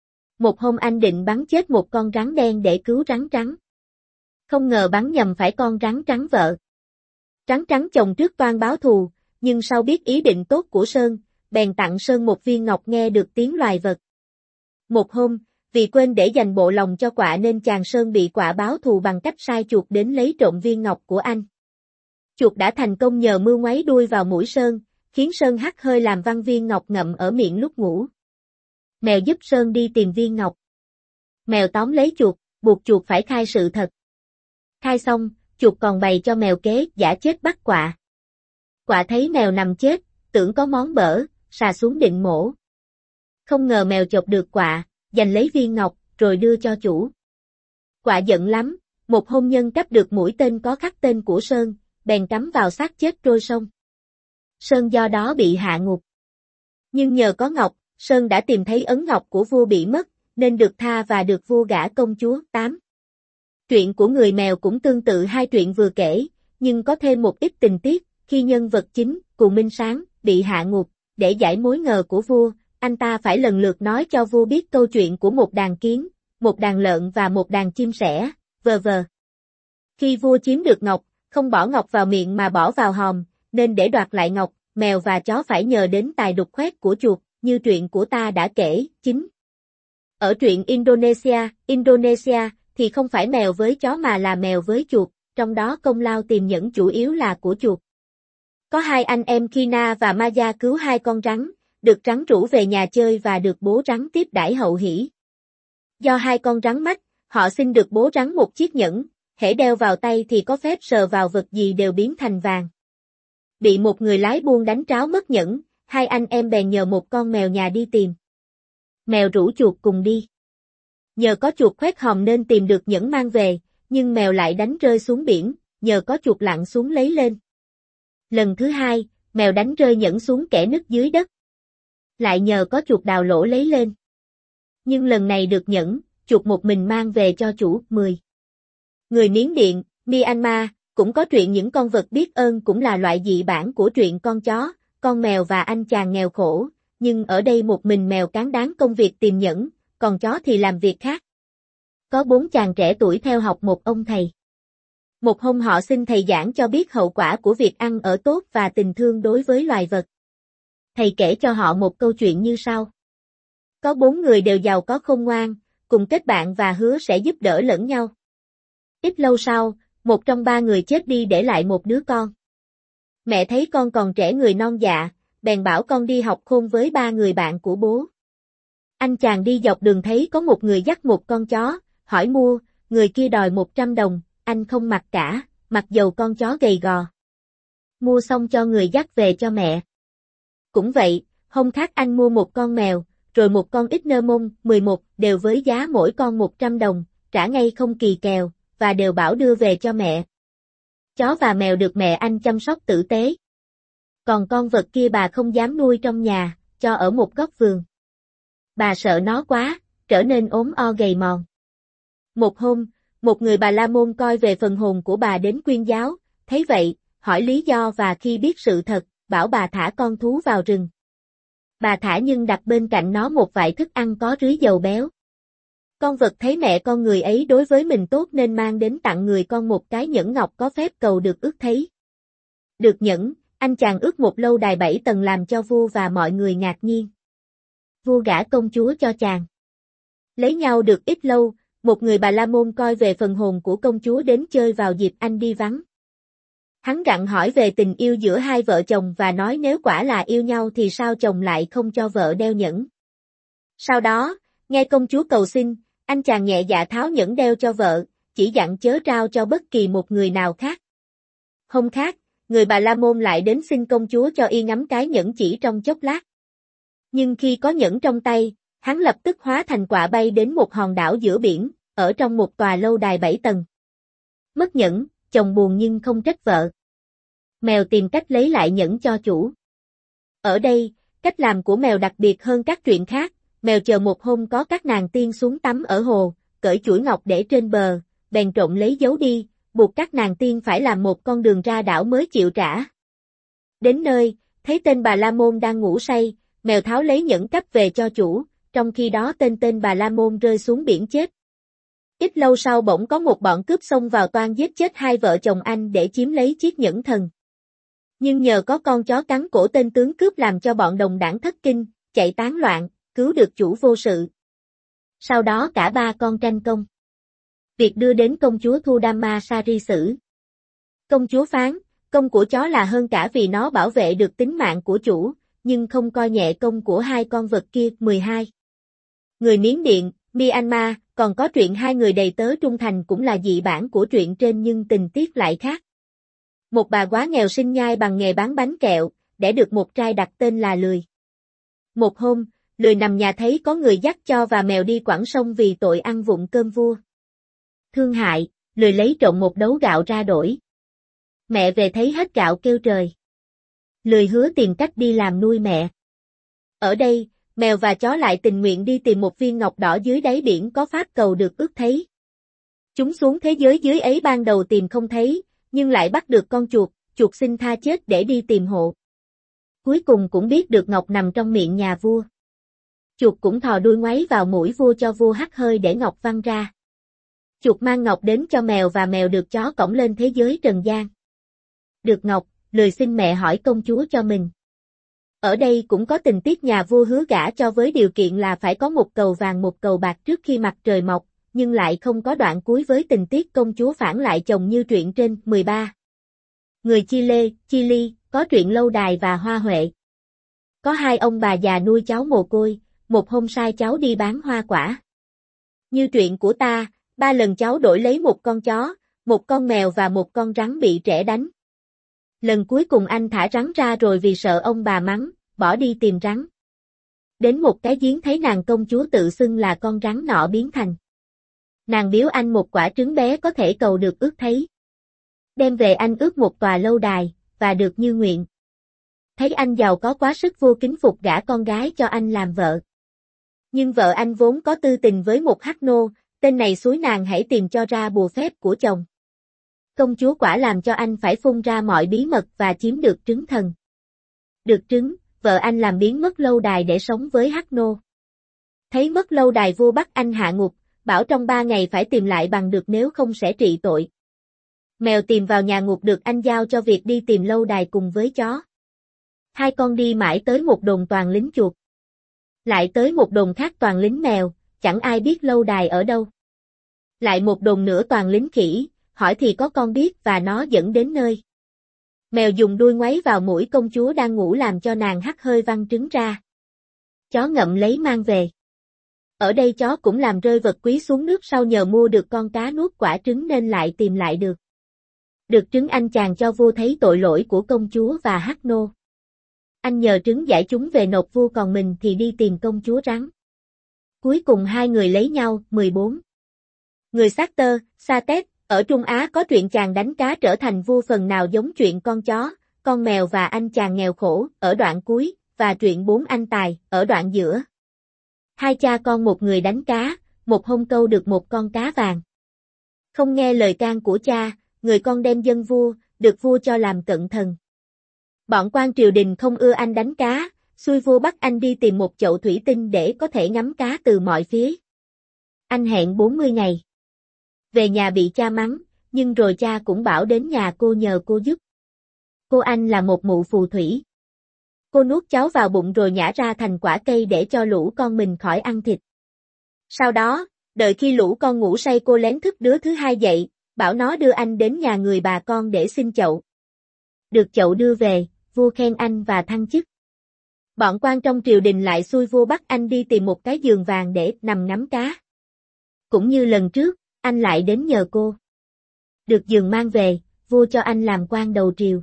Một hôm anh định bắn chết một con rắn đen để cứu rắn trắng. Không ngờ bắn nhầm phải con rắn trắng vợ. Rắn trắng chồng trước toan báo thù, nhưng sau biết ý định tốt của Sơn, bèn tặng Sơn một viên ngọc nghe được tiếng loài vật. Một hôm, vì quên để dành bộ lòng cho quạ nên chàng Sơn bị quạ báo thù bằng cách sai chuột đến lấy trộm viên ngọc của anh. Chuột đã thành công nhờ mưu ngoáy đuôi vào mũi Sơn, khiến Sơn hắt hơi làm văng viên ngọc ngậm ở miệng lúc ngủ. Mèo giúp Sơn đi tìm viên ngọc. Mèo tóm lấy chuột, buộc chuột phải khai sự thật. Khai xong, chuột còn bày cho mèo kế giả chết bắt quạ. Quạ thấy mèo nằm chết, tưởng có món bở, xà xuống định mổ. Không ngờ mèo chộp được quạ, giành lấy viên ngọc, rồi đưa cho chủ. Quạ giận lắm, một hôm nhân cắp được mũi tên có khắc tên của Sơn, bèn cắm vào xác chết trôi sông. Sơn do đó bị hạ ngục. Nhưng nhờ có ngọc, Sơn đã tìm thấy ấn ngọc của vua bị mất, nên được tha và được vua gả công chúa. 8. Truyện của người mèo cũng tương tự hai truyện vừa kể, nhưng có thêm một ít tình tiết, khi nhân vật chính, Cù Minh Sáng, bị hạ ngục, để giải mối ngờ của vua, anh ta phải lần lượt nói cho vua biết câu chuyện của một đàn kiến, một đàn lợn và một đàn chim sẻ, v.v. Khi vua chiếm được ngọc, không bỏ ngọc vào miệng mà bỏ vào hòm, nên để đoạt lại ngọc, mèo và chó phải nhờ đến tài đục khoét của chuột, như truyện của ta đã kể. 9. Ở truyện Indonesia, thì không phải mèo với chó mà là mèo với chuột, trong đó công lao tìm nhẫn chủ yếu là của chuột. Có hai anh em Kina và Maya cứu hai con rắn, được rắn rủ về nhà chơi và được bố rắn tiếp đãi hậu hỷ. Do hai con rắn mách, họ xin được bố rắn một chiếc nhẫn, hễ đeo vào tay thì có phép sờ vào vật gì đều biến thành vàng. Bị một người lái buôn đánh tráo mất nhẫn, hai anh em bèn nhờ một con mèo nhà đi tìm. Mèo rủ chuột cùng đi. Nhờ có chuột khoét hòm nên tìm được nhẫn mang về, nhưng mèo lại đánh rơi xuống biển, nhờ có chuột lặn xuống lấy lên. Lần thứ hai, mèo đánh rơi nhẫn xuống kẽ nứt dưới đất. Lại nhờ có chuột đào lỗ lấy lên. Nhưng lần này được nhẫn, chuột một mình mang về cho chủ. 10. Người Miến Điện, Myanmar, cũng có truyện những con vật biết ơn cũng là loại dị bản của truyện con chó, con mèo và anh chàng nghèo khổ, nhưng ở đây một mình mèo cán đáng công việc tìm nhẫn, còn chó thì làm việc khác. Có 4 chàng trẻ tuổi theo học một ông thầy. Một hôm họ xin thầy giảng cho biết hậu quả của việc ăn ở tốt và tình thương đối với loài vật. Thầy kể cho họ một câu chuyện như sau. Có 4 người đều giàu có khôn ngoan, cùng kết bạn và hứa sẽ giúp đỡ lẫn nhau. Ít lâu sau, một trong 3 người chết đi để lại một đứa con. Mẹ thấy con còn trẻ người non dạ, bèn bảo con đi học khôn với 3 người bạn của bố. Anh chàng đi dọc đường thấy có một người dắt một con chó, hỏi mua, người kia đòi 100 đồng, anh không mặc cả, mặc dầu con chó gầy gò. Mua xong cho người dắt về cho mẹ. Cũng vậy, hôm khác anh mua một con mèo, rồi một con Ignomon 11, đều với giá mỗi con 100 đồng, trả ngay không kỳ kèo, và đều bảo đưa về cho mẹ. Chó và mèo được mẹ anh chăm sóc tử tế. Còn con vật kia bà không dám nuôi trong nhà, cho ở một góc vườn. Bà sợ nó quá, trở nên ốm o gầy mòn. Một hôm, một người Bà La Môn coi về phần hồn của bà đến quyên giáo, thấy vậy, hỏi lý do và khi biết sự thật, bảo bà thả con thú vào rừng. Bà thả nhưng đặt bên cạnh nó một vài thức ăn có rưới dầu béo. Con vật thấy mẹ con người ấy đối với mình tốt nên mang đến tặng người con một cái nhẫn ngọc có phép cầu được ước thấy. Được nhẫn, anh chàng ước một lâu đài 7 tầng làm cho vua và mọi người ngạc nhiên. Vua gả công chúa cho chàng. Lấy nhau được ít lâu, một người Bà La Môn coi về phần hồn của công chúa đến chơi vào dịp anh đi vắng. Hắn gặng hỏi về tình yêu giữa hai vợ chồng và nói nếu quả là yêu nhau thì sao chồng lại không cho vợ đeo nhẫn. Sau đó, nghe công chúa cầu xin, anh chàng nhẹ dạ tháo nhẫn đeo cho vợ, chỉ dặn chớ trao cho bất kỳ một người nào khác. Hôm khác, người Bà La Môn lại đến xin công chúa cho y ngắm cái nhẫn chỉ trong chốc lát. Nhưng khi có nhẫn trong tay, hắn lập tức hóa thành quạ bay đến một hòn đảo giữa biển, ở trong một tòa lâu đài 7 tầng. Mất nhẫn, chồng buồn nhưng không trách vợ. Mèo tìm cách lấy lại nhẫn cho chủ. Ở đây, cách làm của mèo đặc biệt hơn các chuyện khác, mèo chờ một hôm có các nàng tiên xuống tắm ở hồ, cởi chuỗi ngọc để trên bờ, bèn trộm lấy giấu đi, buộc các nàng tiên phải làm một con đường ra đảo mới chịu trả. Đến nơi, thấy tên Bà La Môn đang ngủ say, mèo tháo lấy nhẫn cắp về cho chủ, trong khi đó tên Bà La Môn rơi xuống biển chết. Ít lâu sau bỗng có một bọn cướp xông vào toan giết chết hai vợ chồng anh để chiếm lấy chiếc nhẫn thần. Nhưng nhờ có con chó cắn cổ tên tướng cướp làm cho bọn đồng đảng thất kinh, chạy tán loạn, cứu được chủ vô sự. Sau đó cả ba con tranh công. Việc đưa đến công chúa Thu Dhamma Sari xử. Công chúa phán, công của chó là hơn cả vì nó bảo vệ được tính mạng của chủ, nhưng không coi nhẹ công của hai con vật kia. 12. Người Miến Điện, Myanmar, còn có truyện hai người đầy tớ trung thành cũng là dị bản của truyện trên nhưng tình tiết lại khác. Một bà quá nghèo sinh nhai bằng nghề bán bánh kẹo, đẻ được một trai đặt tên là Lười. Một hôm, Lười nằm nhà thấy có người dắt chó và mèo đi quẳng sông vì tội ăn vụng cơm vua. Thương hại, Lười lấy trộm một đấu gạo ra đổi. Mẹ về thấy hết gạo kêu trời. Lười hứa tìm cách đi làm nuôi mẹ. Ở đây, mèo và chó lại tình nguyện đi tìm một viên ngọc đỏ dưới đáy biển có pháp cầu được ước thấy. Chúng xuống thế giới dưới ấy ban đầu tìm không thấy, nhưng lại bắt được con chuột, chuột xin tha chết để đi tìm hộ. Cuối cùng cũng biết được ngọc nằm trong miệng nhà vua. Chuột cũng thò đuôi ngoáy vào mũi vua cho vua hắt hơi để ngọc văng ra. Chuột mang ngọc đến cho mèo và mèo được chó cõng lên thế giới trần gian. Được ngọc, Lười xin mẹ hỏi công chúa cho mình. Ở đây cũng có tình tiết nhà vua hứa gả cho với điều kiện là phải có một cầu vàng một cầu bạc trước khi mặt trời mọc, nhưng lại không có đoạn cuối với tình tiết công chúa phản lại chồng như truyện trên. 13. Người Chile, có truyện lâu đài và hoa huệ. Có hai ông bà già nuôi cháu mồ côi, một hôm sai cháu đi bán hoa quả. Như truyện của ta, 3 lần cháu đổi lấy một con chó, một con mèo và một con rắn bị trẻ đánh. Lần cuối cùng anh thả rắn ra rồi vì sợ ông bà mắng, bỏ đi tìm rắn. Đến một cái giếng thấy nàng công chúa tự xưng là con rắn nọ biến thành. Nàng biếu anh một quả trứng bé có thể cầu được ước thấy. Đem về anh ước một tòa lâu đài, và được như nguyện. Thấy anh giàu có quá sức vua kính phục gả con gái cho anh làm vợ. Nhưng vợ anh vốn có tư tình với một hắc nô, tên này xúi nàng hãy tìm cho ra bùa phép của chồng. Công chúa quả làm cho anh phải phun ra mọi bí mật và chiếm được trứng thần. Được trứng, vợ anh làm biến mất lâu đài để sống với hắc nô. Thấy mất lâu đài vua bắt anh hạ ngục, bảo trong 3 ngày phải tìm lại bằng được nếu không sẽ trị tội. Mèo tìm vào nhà ngục được anh giao cho việc đi tìm lâu đài cùng với chó. Hai con đi mãi tới một đồn toàn lính chuột. Lại tới một đồn khác toàn lính mèo, chẳng ai biết lâu đài ở đâu. Lại một đồn nữa toàn lính khỉ, hỏi thì có con biết và nó dẫn đến nơi. Mèo dùng đuôi ngoáy vào mũi công chúa đang ngủ làm cho nàng hắt hơi văng trứng ra. Chó ngậm lấy mang về. Ở đây chó cũng làm rơi vật quý xuống nước sau nhờ mua được con cá nuốt quả trứng nên lại tìm lại được. Được trứng anh chàng cho vua thấy tội lỗi của công chúa và hắc nô. Anh nhờ trứng giải chúng về nộp vua còn mình thì đi tìm công chúa rắn. Cuối cùng hai người lấy nhau. 14. Người Sarther, Satet, ở Trung Á có truyện chàng đánh cá trở thành vua phần nào giống chuyện con chó, con mèo và anh chàng nghèo khổ, ở đoạn cuối, và truyện 4 anh tài, ở đoạn giữa. Hai cha con một người đánh cá, một hôm câu được một con cá vàng. Không nghe lời can của cha, người con đem dâng vua, được vua cho làm cận thần. Bọn quan triều đình không ưa anh đánh cá, xui vua bắt anh đi tìm một chậu thủy tinh để có thể ngắm cá từ mọi phía. Anh hẹn 40 ngày. Về nhà bị cha mắng, nhưng rồi cha cũng bảo đến nhà cô nhờ cô giúp. Cô anh là một mụ phù thủy. Cô nuốt cháu vào bụng rồi nhả ra thành quả cây để cho lũ con mình khỏi ăn thịt. Sau đó, đợi khi lũ con ngủ say cô lén thức đứa thứ hai dậy, bảo nó đưa anh đến nhà người bà con để xin chậu. Được chậu đưa về, vua khen anh và thăng chức. Bọn quan trong triều đình lại xui vua bắt anh đi tìm một cái giường vàng để nằm ngắm cá. Cũng như lần trước, anh lại đến nhờ cô. Được giường mang về, vua cho anh làm quan đầu triều.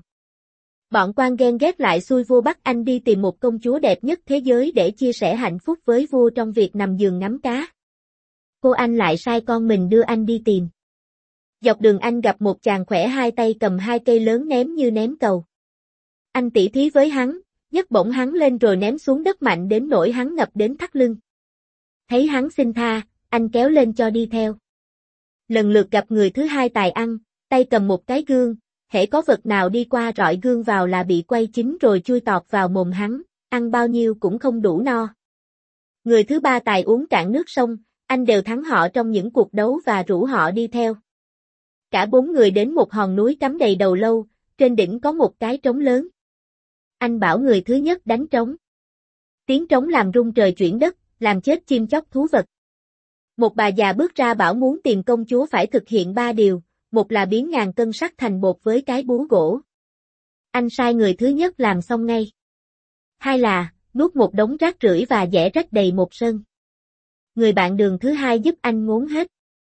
Bọn quan ghen ghét lại xui vua bắt anh đi tìm một công chúa đẹp nhất thế giới để chia sẻ hạnh phúc với vua trong việc nằm giường ngắm cá. Cô anh lại sai con mình đưa anh đi tìm. Dọc đường anh gặp một chàng khỏe hai tay cầm hai cây lớn ném như ném cầu. Anh tỉ thí với hắn, nhấc bổng hắn lên rồi ném xuống đất mạnh đến nỗi hắn ngập đến thắt lưng. Thấy hắn xin tha, anh kéo lên cho đi theo. Lần lượt gặp người thứ hai tài ăn, tay cầm một cái gương, hễ có vật nào đi qua rọi gương vào là bị quay chín rồi chui tọt vào mồm hắn, ăn bao nhiêu cũng không đủ no. Người thứ ba tài uống cạn nước sông, anh đều thắng họ trong những cuộc đấu và rủ họ đi theo. Cả 4 người đến một hòn núi cắm đầy đầu lâu, trên đỉnh có một cái trống lớn. Anh bảo người thứ nhất đánh trống. Tiếng trống làm rung trời chuyển đất, làm chết chim chóc thú vật. Một bà già bước ra bảo muốn tìm công chúa phải thực hiện 3 điều, một là biến ngàn cân sắt thành bột với cái búa gỗ. Anh sai người thứ nhất làm xong ngay. 2 là, nuốt một đống rác rưởi và giẻ rách đầy một sân. Người bạn đường thứ hai giúp anh ngốn hết.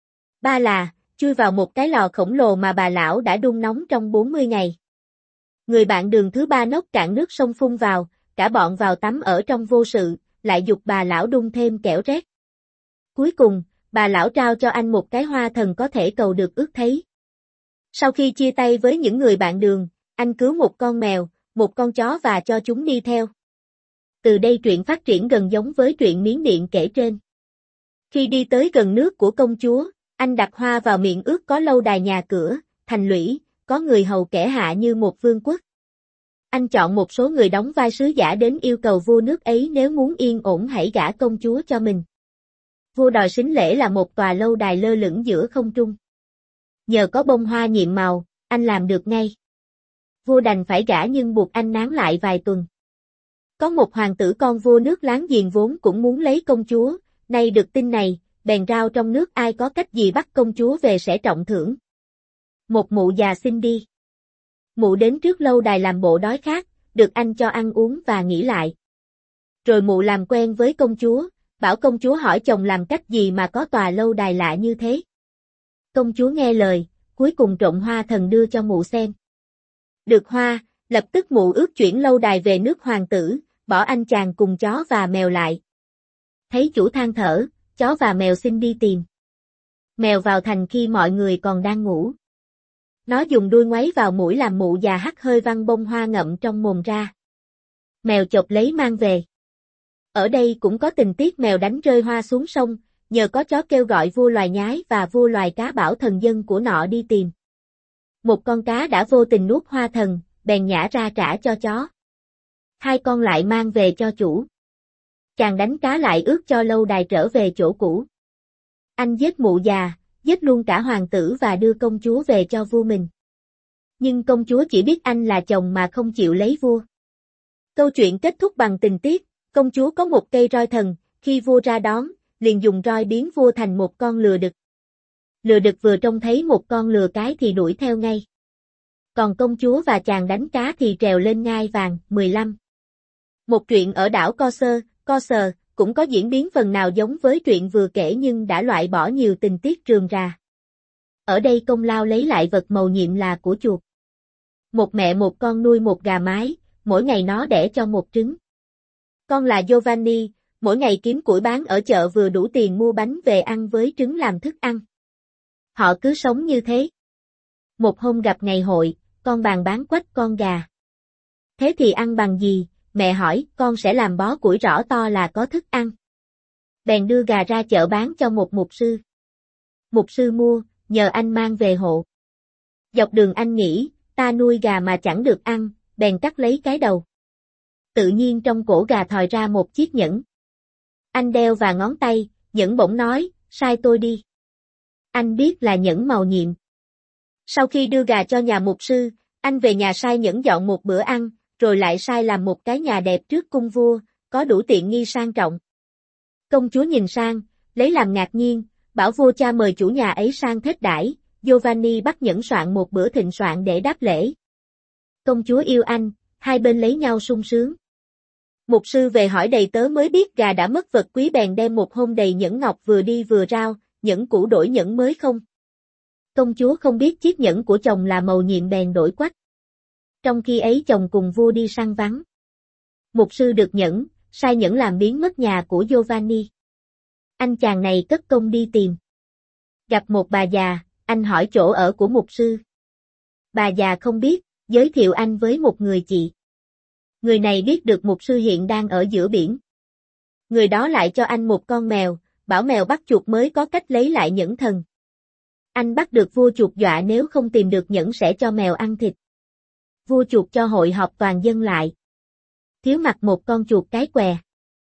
3 là, chui vào một cái lò khổng lồ mà bà lão đã đun nóng trong 40 ngày. Người bạn đường thứ ba nốc cạn nước sông phun vào, cả bọn vào tắm ở trong vô sự, lại giục bà lão đun thêm kẻo rét. Cuối cùng, bà lão trao cho anh một cái hoa thần có thể cầu được ước thấy. Sau khi chia tay với những người bạn đường, anh cứu một con mèo, một con chó và cho chúng đi theo. Từ đây truyện phát triển gần giống với truyện Miến Điện kể trên. Khi đi tới gần nước của công chúa, anh đặt hoa vào miệng ước có lâu đài nhà cửa, thành lũy, có người hầu kẻ hạ như một vương quốc. Anh chọn một số người đóng vai sứ giả đến yêu cầu vua nước ấy nếu muốn yên ổn hãy gả công chúa cho mình. Vua đòi sính lễ là một tòa lâu đài lơ lửng giữa không trung. Nhờ có bông hoa nhiệm màu, anh làm được ngay. Vua đành phải gả nhưng buộc anh nán lại vài tuần. Có một hoàng tử con vua nước láng giềng vốn cũng muốn lấy công chúa, nay được tin này, bèn rao trong nước ai có cách gì bắt công chúa về sẽ trọng thưởng. Một mụ già xin đi. Mụ đến trước lâu đài làm bộ đói khát, được anh cho ăn uống và nghỉ lại. Rồi mụ làm quen với công chúa, bảo công chúa hỏi chồng làm cách gì mà có tòa lâu đài lạ như thế. Công chúa nghe lời, cuối cùng trộn hoa thần đưa cho mụ xem. Được hoa, lập tức mụ ước chuyển lâu đài về nước hoàng tử, bỏ anh chàng cùng chó và mèo lại. Thấy chủ than thở, chó và mèo xin đi tìm. Mèo vào thành khi mọi người còn đang ngủ. Nó dùng đuôi ngoáy vào mũi làm mụ già hắt hơi văng bông hoa ngậm trong mồm ra. Mèo chộp lấy mang về. Ở đây cũng có tình tiết mèo đánh rơi hoa xuống sông, nhờ có chó kêu gọi vua loài nhái và vua loài cá bảo thần dân của nọ đi tìm. Một con cá đã vô tình nuốt hoa thần, bèn nhả ra trả cho chó. 2 con lại mang về cho chủ. Chàng đánh cá lại ước cho lâu đài trở về chỗ cũ. Anh giết mụ già, giết luôn cả hoàng tử và đưa công chúa về cho vua mình. Nhưng công chúa chỉ biết anh là chồng mà không chịu lấy vua. Câu chuyện kết thúc bằng tình tiết, công chúa có một cây roi thần, khi vua ra đón, liền dùng roi biến vua thành một con lừa đực. Lừa đực vừa trông thấy một con lừa cái thì đuổi theo ngay. Còn công chúa và chàng đánh cá thì trèo lên ngai vàng. 15. Một truyện ở đảo Corsair, cũng có diễn biến phần nào giống với truyện vừa kể nhưng đã loại bỏ nhiều tình tiết rườm rà. ở đây công lao lấy lại vật mầu nhiệm là của chuột. Một mẹ một con nuôi một gà mái, mỗi ngày nó đẻ cho một trứng. Con là Giovanni, mỗi ngày kiếm củi bán ở chợ vừa đủ tiền mua bánh về ăn với trứng làm thức ăn. Họ cứ sống như thế. Một hôm gặp ngày hội, con bàn bán quách con gà. Thế thì ăn bằng gì? Mẹ hỏi, con sẽ làm bó củi rõ to là có thức ăn. Bèn đưa gà ra chợ bán cho một mục sư. Mục sư mua, nhờ anh mang về hộ. Dọc đường anh nghĩ, ta nuôi gà mà chẳng được ăn, bèn cắt lấy cái đầu. Tự nhiên trong cổ gà thòi ra một chiếc nhẫn. Anh đeo vào ngón tay, nhẫn bỗng nói, sai tôi đi. Anh biết là nhẫn mầu nhiệm. Sau khi đưa gà cho nhà mục sư, anh về nhà sai nhẫn dọn một bữa ăn, rồi lại sai làm một cái nhà đẹp trước cung vua, có đủ tiện nghi sang trọng. Công chúa nhìn sang, lấy làm ngạc nhiên, bảo vua cha mời chủ nhà ấy sang thết đãi, Giovanni bắt nhẫn soạn một bữa thịnh soạn để đáp lễ. Công chúa yêu anh, hai bên lấy nhau sung sướng. Mục sư về hỏi đầy tớ mới biết gà đã mất vật quý bèn đem một hôn đầy nhẫn ngọc vừa đi vừa rao, nhẫn cũ đổi nhẫn mới không. Công chúa không biết chiếc nhẫn của chồng là mầu nhiệm bèn đổi quách. Trong khi ấy chồng cùng vua đi săn vắng. Mục sư được nhẫn, sai nhẫn làm biến mất nhà của Giovanni. Anh chàng này cất công đi tìm. Gặp một bà già, anh hỏi chỗ ở của mục sư. Bà già không biết, giới thiệu anh với một người chị. Người này biết được mục sư hiện đang ở giữa biển. Người đó lại cho anh một con mèo, bảo mèo bắt chuột mới có cách lấy lại nhẫn thần. Anh bắt được vua chuột dọa nếu không tìm được nhẫn sẽ cho mèo ăn thịt. Vua chuột cho hội họp toàn dân lại. Thiếu mặc một con chuột cái què.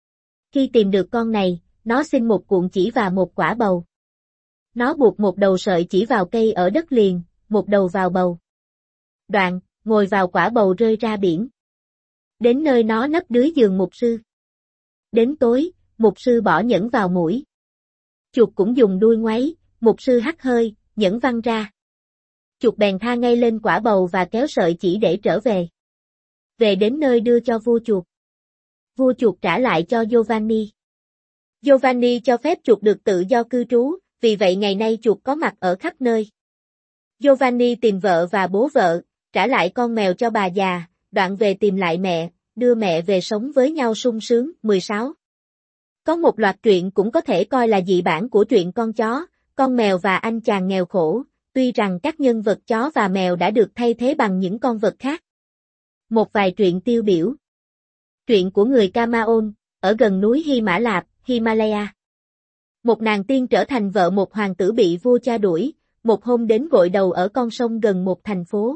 Khi tìm được con này, nó xin một cuộn chỉ và một quả bầu. Nó buộc một đầu sợi chỉ vào cây ở đất liền, một đầu vào bầu. Đoạn, ngồi vào quả bầu rơi ra biển. Đến nơi nó nấp dưới giường mục sư. Đến tối, mục sư bỏ nhẫn vào mũi. Chuột cũng dùng đuôi ngoáy, mục sư hắt hơi, nhẫn văng ra. Chuột bèn tha ngay lên quả bầu và kéo sợi chỉ để trở về. Về đến nơi đưa cho vua chuột. Vua chuột trả lại cho Giovanni. Giovanni cho phép chuột được tự do cư trú, vì vậy ngày nay chuột có mặt ở khắp nơi. Giovanni tìm vợ và bố vợ, trả lại con mèo cho bà già, đoạn về tìm lại mẹ, đưa mẹ về sống với nhau sung sướng. 16. Có một loạt truyện cũng có thể coi là dị bản của truyện Con chó, con mèo và anh chàng nghèo khổ, tuy rằng các nhân vật chó và mèo đã được thay thế bằng những con vật khác. Một vài truyện tiêu biểu. Truyện của người Camaon, ở gần núi Hy Mã Lạp, Himalaya. Một nàng tiên trở thành vợ một hoàng tử bị vua cha đuổi, một hôm đến gội đầu ở con sông gần một thành phố.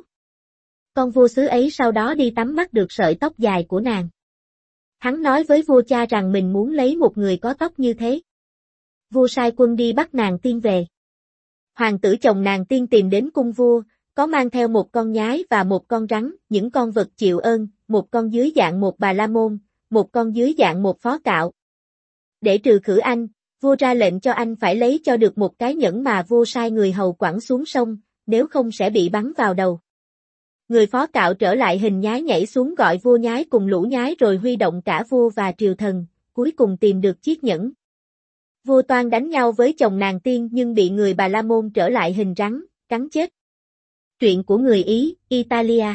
Con vua xứ ấy sau đó đi tắm bắt được sợi tóc dài của nàng. Hắn nói với vua cha rằng mình muốn lấy một người có tóc như thế. Vua sai quân đi bắt nàng tiên về. Hoàng tử chồng nàng tiên tìm đến cung vua, có mang theo một con nhái và một con rắn, những con vật chịu ơn, một con dưới dạng một bà la môn, một con dưới dạng một phó cạo. Để trừ khử anh, vua ra lệnh cho anh phải lấy cho được một cái nhẫn mà vua sai người hầu quẳng xuống sông, nếu không sẽ bị bắn vào đầu. Người phó cạo trở lại hình nhái nhảy xuống gọi vua nhái cùng lũ nhái rồi huy động cả vua và triều thần, cuối cùng tìm được chiếc nhẫn. Vua toan đánh nhau với chồng nàng tiên nhưng bị người Bà La Môn trở lại hình rắn, cắn chết. Truyện của người Ý, Italia.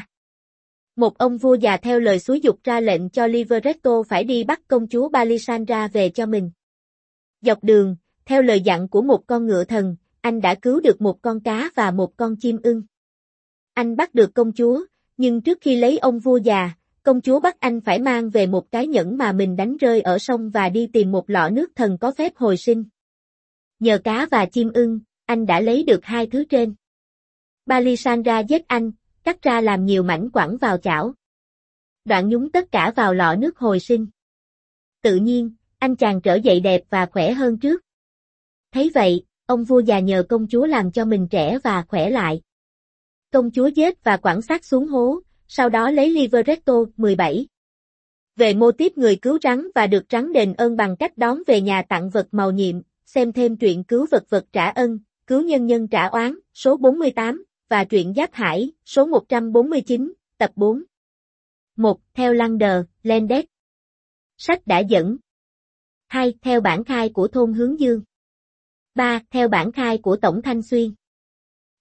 Một ông vua già theo lời xúi giục ra lệnh cho Livretto phải đi bắt công chúa Balisandra về cho mình. Dọc đường, theo lời dặn của một con ngựa thần, anh đã cứu được một con cá và một con chim ưng. Anh bắt được công chúa, nhưng trước khi lấy ông vua già, công chúa bắt anh phải mang về một cái nhẫn mà mình đánh rơi ở sông và đi tìm một lọ nước thần có phép hồi sinh. Nhờ cá và chim ưng, anh đã lấy được hai thứ trên. Balisandra giết anh, cắt ra làm nhiều mảnh quẳng vào chảo. Đoạn nhúng tất cả vào lọ nước hồi sinh. Tự nhiên, anh chàng trở dậy đẹp và khỏe hơn trước. Thấy vậy, ông vua già nhờ công chúa làm cho mình trẻ và khỏe lại. Công chúa giết và quẳng xác xuống hố, sau đó lấy Livretto. 17. Về mô típ người cứu rắn và được rắn đền ơn bằng cách đón về nhà tặng vật mầu nhiệm, xem thêm truyện cứu vật trả ân, cứu nhân nhân trả oán, số 48, và truyện Giáp Hải, số 149, tập 4. 1. Theo Lander, Landes. Sách đã dẫn. 2. Theo bản khai của thôn Hướng Dương. 3. Theo bản khai của Tổng Thanh Xuyên.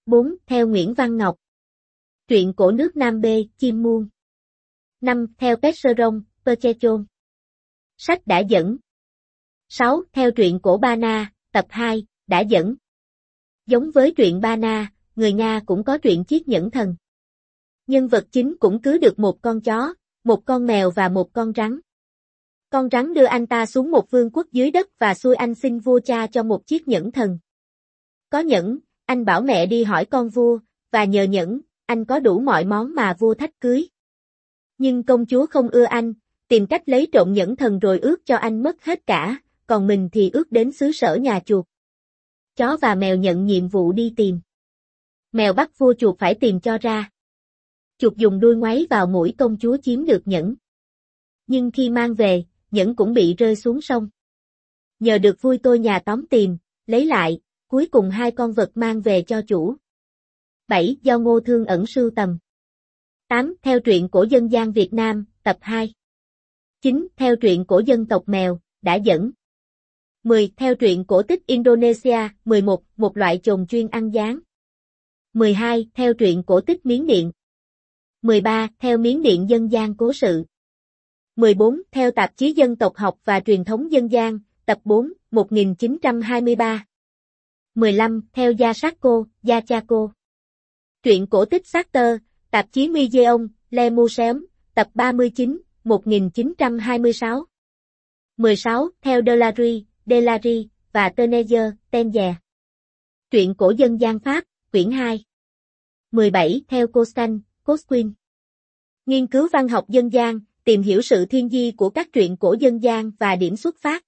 4. Theo Nguyễn Văn Ngọc. Truyện cổ nước Nam B. Chim Muôn. 5. Theo Petseron, Perchechon. Sách đã dẫn. 6. Theo truyện cổ Ba Na, tập 2, đã dẫn. Giống với truyện Ba Na, người Nga cũng có truyện Chiết Nhẫn Thần. Nhân vật chính cũng cứ được một con chó, một con mèo và một con rắn. Con rắn đưa anh ta xuống một vương quốc dưới đất và xui anh xin vua cha cho một chiếc nhẫn thần. Có nhẫn, anh bảo mẹ đi hỏi con vua, và nhờ nhẫn, anh có đủ mọi món mà vua thách cưới. Nhưng công chúa không ưa anh, tìm cách lấy trộm nhẫn thần rồi ước cho anh mất hết cả, còn mình thì ước đến xứ sở nhà chuột. Chó và mèo nhận nhiệm vụ đi tìm. Mèo bắt vua chuột phải tìm cho ra. Chuột dùng đuôi ngoáy vào mũi công chúa chiếm được nhẫn. Nhưng khi mang về, nhẫn cũng bị rơi xuống sông. Nhờ được vui tôi nhà tóm tìm, lấy lại, cuối cùng hai con vật mang về cho chủ. 7. Do Ngô Thương Ẩn sưu tầm. 8. Theo truyện cổ dân gian Việt Nam, tập 2. 9. Theo truyện cổ dân tộc Mèo, đã dẫn. 10. Theo truyện cổ tích Indonesia, 11. Một loại chồn chuyên ăn gián. 12. Theo truyện cổ tích Miến Điện. 13. Theo Miến Điện dân gian cố sự. 14. Theo tạp chí Dân tộc học và truyền thống dân gian, tập 4, 1923. 15. Theo Yasako, Yachako. Truyện cổ tích Sartre, tạp chí Museum, Le Museum, tập 39, 1926. 16. Theo Delary, và Teneyer, Tenzer. Truyện cổ dân gian Pháp, quyển 2. 17. Theo Cosquin. Nghiên cứu văn học dân gian, tìm hiểu sự thiên di của các truyện cổ dân gian và điểm xuất phát.